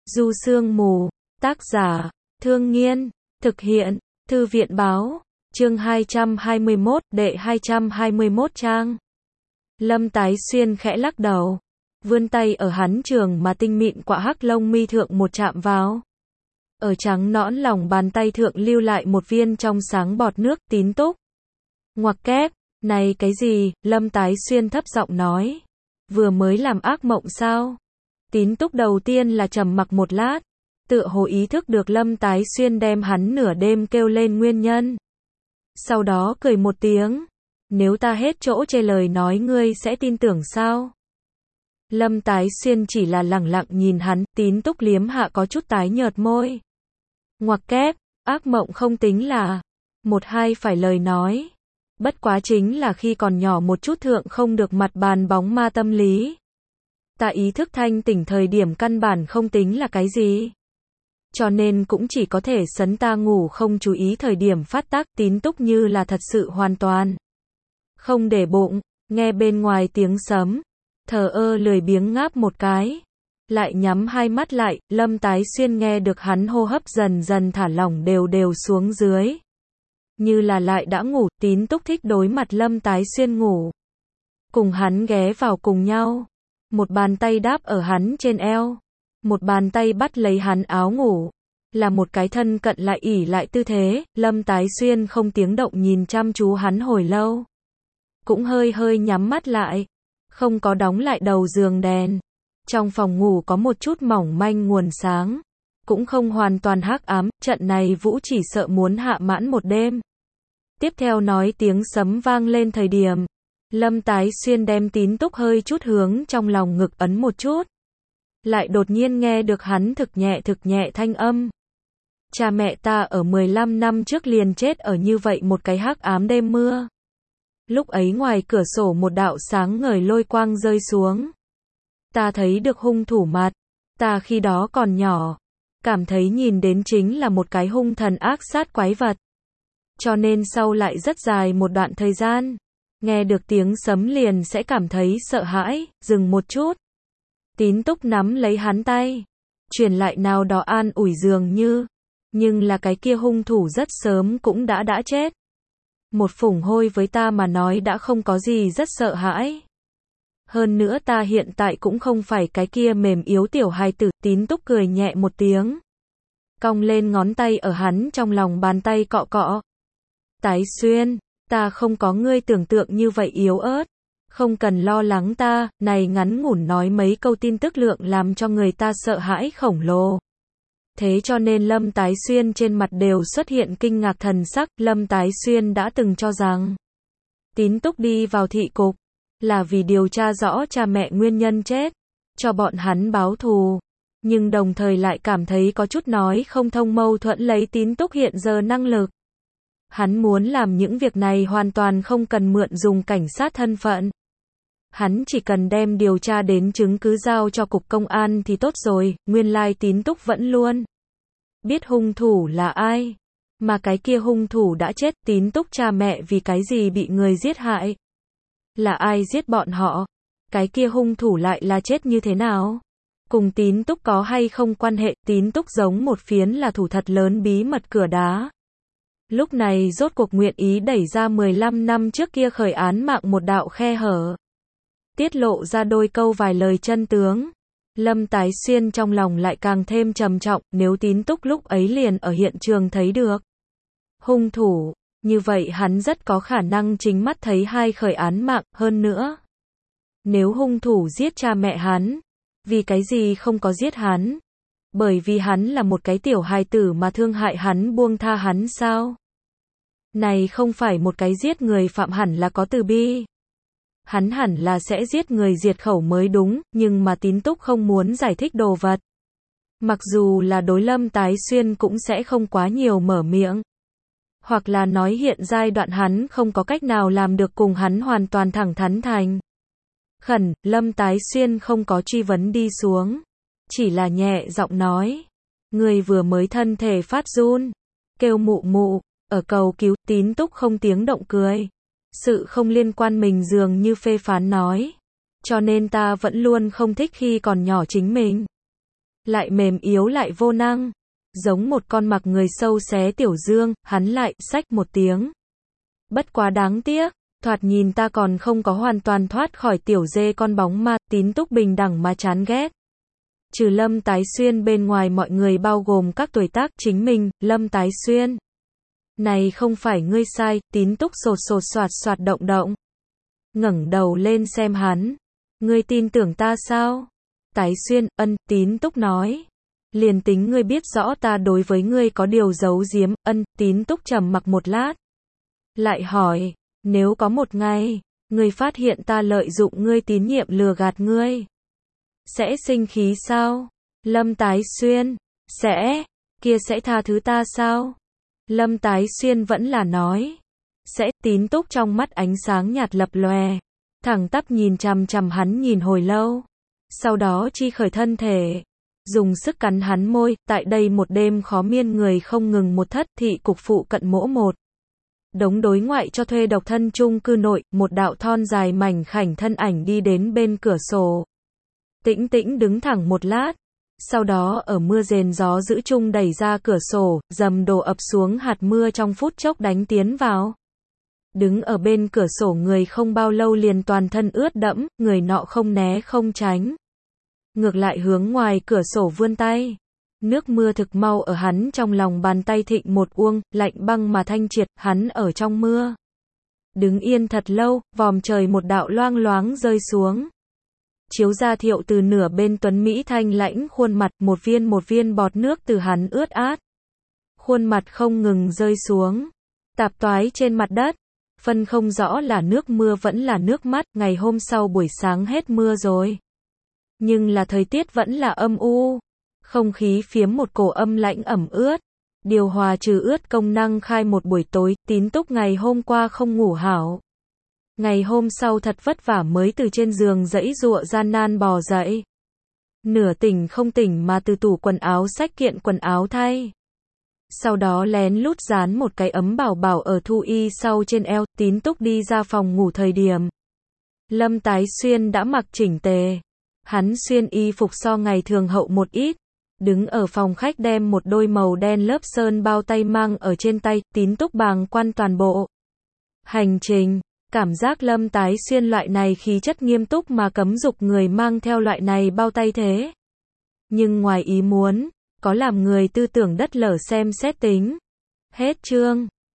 Du Sương Mù, tác giả, Thương Nghiên, thực hiện, Thư viện Báo, chương 221, đệ 221 trang. Lâm Tái Xuyên khẽ lắc đầu, vươn tay ở hắn trường mà tinh mịn quạ hắc lông mi thượng một chạm vào. Ở trắng nõn lòng bàn tay thượng lưu lại một viên trong sáng bọt nước. Tín túc. Ngoặc kép, này cái gì? Lâm Tái Xuyên thấp giọng nói. Vừa mới làm ác mộng sao? Tín túc đầu tiên là trầm mặc một lát, tựa hồ ý thức được Lâm Tái Xuyên đem hắn nửa đêm kêu lên nguyên nhân. Sau đó cười một tiếng, nếu ta hết chỗ chê lời nói ngươi sẽ tin tưởng sao? Lâm Tái Xuyên chỉ là lẳng lặng nhìn hắn. Tín túc liếm hạ có chút tái nhợt môi. Ngoặc kép, ác mộng không tính là một hai phải lời nói. Bất quá chính là khi còn nhỏ một chút thượng không được mặt bàn bóng ma tâm lý. Ta ý thức thanh tỉnh thời điểm căn bản không tính là cái gì. Cho nên cũng chỉ có thể sấn ta ngủ không chú ý thời điểm phát tác. Tín túc như là thật sự hoàn toàn không để bụng, nghe bên ngoài tiếng sấm, thờ ơ lười biếng ngáp một cái, lại nhắm hai mắt lại. Lâm Tái Xuyên nghe được hắn hô hấp dần dần thả lỏng đều đều xuống dưới, như là lại đã ngủ. Tín túc thích đối mặt Lâm Tái Xuyên ngủ, cùng hắn ghé vào cùng nhau, một bàn tay đáp ở hắn trên eo, một bàn tay bắt lấy hắn áo ngủ, là một cái thân cận lại ỉ lại tư thế. Lâm Tái Xuyên không tiếng động nhìn chăm chú hắn hồi lâu, cũng hơi hơi nhắm mắt lại, không có đóng lại đầu giường đèn. Trong phòng ngủ có một chút mỏng manh nguồn sáng, cũng không hoàn toàn hắc ám. Trận này vũ chỉ sợ muốn hạ mãn một đêm. Tiếp theo nói tiếng sấm vang lên thời điểm, Lâm Tái Xuyên đem Tín túc hơi chút hướng trong lòng ngực ấn một chút, lại đột nhiên nghe được hắn thực nhẹ thanh âm. Cha mẹ ta ở 15 năm trước liền chết ở như vậy một cái hắc ám đêm mưa. Lúc ấy ngoài cửa sổ một đạo sáng ngời lôi quang rơi xuống. Ta thấy được hung thủ mặt. Ta khi đó còn nhỏ, cảm thấy nhìn đến chính là một cái hung thần ác sát quái vật. Cho nên sau lại rất dài một đoạn thời gian, nghe được tiếng sấm liền sẽ cảm thấy sợ hãi. Dừng một chút, Tín túc nắm lấy hắn tay, truyền lại nào đó an ủi dường như, nhưng là cái kia hung thủ rất sớm cũng đã chết. Một phủng hôi với ta mà nói đã không có gì rất sợ hãi. Hơn nữa ta hiện tại cũng không phải cái kia mềm yếu tiểu hài tử. Tín túc cười nhẹ một tiếng, cong lên ngón tay ở hắn trong lòng bàn tay cọ cọ. Tái Xuyên, ta không có ngươi tưởng tượng như vậy yếu ớt. Không cần lo lắng ta. Này ngắn ngủn nói mấy câu tin tức lượng làm cho người ta sợ hãi khổng lồ. Thế cho nên Lâm Tái Xuyên trên mặt đều xuất hiện kinh ngạc thần sắc. Lâm Tái Xuyên đã từng cho rằng Tín túc đi vào thị cục là vì điều tra rõ cha mẹ nguyên nhân chết, cho bọn hắn báo thù. Nhưng đồng thời lại cảm thấy có chút nói không thông mâu thuẫn lấy Tín túc hiện giờ năng lực. Hắn muốn làm những việc này hoàn toàn không cần mượn dùng cảnh sát thân phận. Hắn chỉ cần đem điều tra đến chứng cứ giao cho cục công an thì tốt rồi. Nguyên lai Tín túc vẫn luôn biết hung thủ là ai, mà cái kia hung thủ đã chết. Tín túc cha mẹ vì cái gì bị người giết hại, là ai giết bọn họ, cái kia hung thủ lại là chết như thế nào, cùng Tín túc có hay không quan hệ. Tín túc giống một phiến là thủ thật lớn bí mật cửa đá. Lúc này rốt cuộc nguyện ý đẩy ra 15 năm trước kia khởi án mạng một đạo khe hở, tiết lộ ra đôi câu vài lời chân tướng. Lâm Tái Xuyên trong lòng lại càng thêm trầm trọng. Nếu Tín túc lúc ấy liền ở hiện trường thấy được hung thủ, như vậy hắn rất có khả năng chính mắt thấy hai khởi án mạng. Hơn nữa, nếu hung thủ giết cha mẹ hắn, vì cái gì không có giết hắn? Bởi vì hắn là một cái tiểu hài tử mà thương hại hắn buông tha hắn sao? Này không phải một cái giết người phạm hẳn là có từ bi. Hắn hẳn là sẽ giết người diệt khẩu mới đúng. Nhưng mà Tín túc không muốn giải thích đồ vật. Mặc dù là đối Lâm Tái Xuyên cũng sẽ không quá nhiều mở miệng. Hoặc là nói hiện giai đoạn hắn không có cách nào làm được cùng hắn hoàn toàn thẳng thắn thành khẩn. Lâm Tái Xuyên không có truy vấn đi xuống, chỉ là nhẹ giọng nói, người vừa mới thân thể phát run, kêu mụ mụ, ở cầu cứu. Tín túc không tiếng động cười. Sự không liên quan mình dường như phê phán nói, cho nên ta vẫn luôn không thích khi còn nhỏ chính mình lại mềm yếu lại vô năng, giống một con mặc người sâu xé tiểu dương, hắn lại xách một tiếng. Bất quá đáng tiếc, thoạt nhìn ta còn không có hoàn toàn thoát khỏi tiểu dê con bóng ma, Tín Túc bình đẳng mà chán ghét. Trừ Lâm Tái Xuyên bên ngoài mọi người bao gồm các tuổi tác chính mình, Lâm Tái Xuyên. Này không phải ngươi sai, Tín Túc sột sột soạt soạt động động. Ngẩng đầu lên xem hắn. Ngươi tin tưởng ta sao? Tái Xuyên, Tín Túc nói. Liền tính ngươi biết rõ ta đối với ngươi có điều giấu giếm, Tín Túc trầm mặc một lát. Lại hỏi, nếu có một ngày, ngươi phát hiện ta lợi dụng ngươi tín nhiệm lừa gạt ngươi, sẽ sinh khí sao? Lâm Tái Xuyên, sẽ, kia sẽ tha thứ ta sao? Lâm Tái Xuyên vẫn là nói, sẽ. Tín Túc trong mắt ánh sáng nhạt lập lòe, thẳng tắp nhìn chằm chằm hắn nhìn hồi lâu, sau đó chi khởi thân thể, dùng sức cắn hắn môi. Tại đây một đêm khó miên người không ngừng một thất thị cục phụ cận mỗ một đống đối ngoại cho thuê độc thân chung cư nội, một đạo thon dài mảnh khảnh thân ảnh đi đến bên cửa sổ. Tĩnh tĩnh đứng thẳng một lát, sau đó ở mưa rền gió dữ chung đẩy ra cửa sổ, dầm đổ ập xuống hạt mưa trong phút chốc đánh tiến vào. Đứng ở bên cửa sổ người không bao lâu liền toàn thân ướt đẫm, người nọ không né không tránh, ngược lại hướng ngoài cửa sổ vươn tay. Nước mưa thực mau ở hắn trong lòng bàn tay thịnh một uông, lạnh băng mà thanh triệt, hắn ở trong mưa. Đứng yên thật lâu, vòm trời một đạo loang loáng rơi xuống. Chiếu ra Thiệu từ nửa bên tuấn Mỹ thanh lãnh khuôn mặt, một viên bọt nước từ hắn ướt át. Khuôn mặt không ngừng rơi xuống, tạp toái trên mặt đất. Phân không rõ là nước mưa vẫn là nước mắt, ngày hôm sau buổi sáng hết mưa rồi. Nhưng là thời tiết vẫn là âm u. Không khí phiếm một cổ âm lãnh ẩm ướt. Điều hòa trừ ướt công năng khai một buổi tối, Tín Túc ngày hôm qua không ngủ hảo. Ngày hôm sau thật vất vả mới từ trên giường giãy giụa gian nan bò dậy. Nửa tỉnh không tỉnh mà từ tủ quần áo xách kiện quần áo thay. Sau đó lén lút dán một cái ấm bảo bảo ở thu y sau trên eo. Tín Túc đi ra phòng ngủ thời điểm, Lâm Tái Xuyên đã mặc chỉnh tề. Hắn xuyên y phục so ngày thường hậu một ít, đứng ở phòng khách đem một đôi màu đen lớp sơn bao tay mang ở trên tay. Tín Túc bàng quan toàn bộ hành trình, cảm giác Lâm Tái Xuyên loại này khí chất nghiêm túc mà cấm dục người mang theo loại này bao tay thế. Nhưng ngoài ý muốn, có làm người tư tưởng đất lở xem xét tính. Hết chương.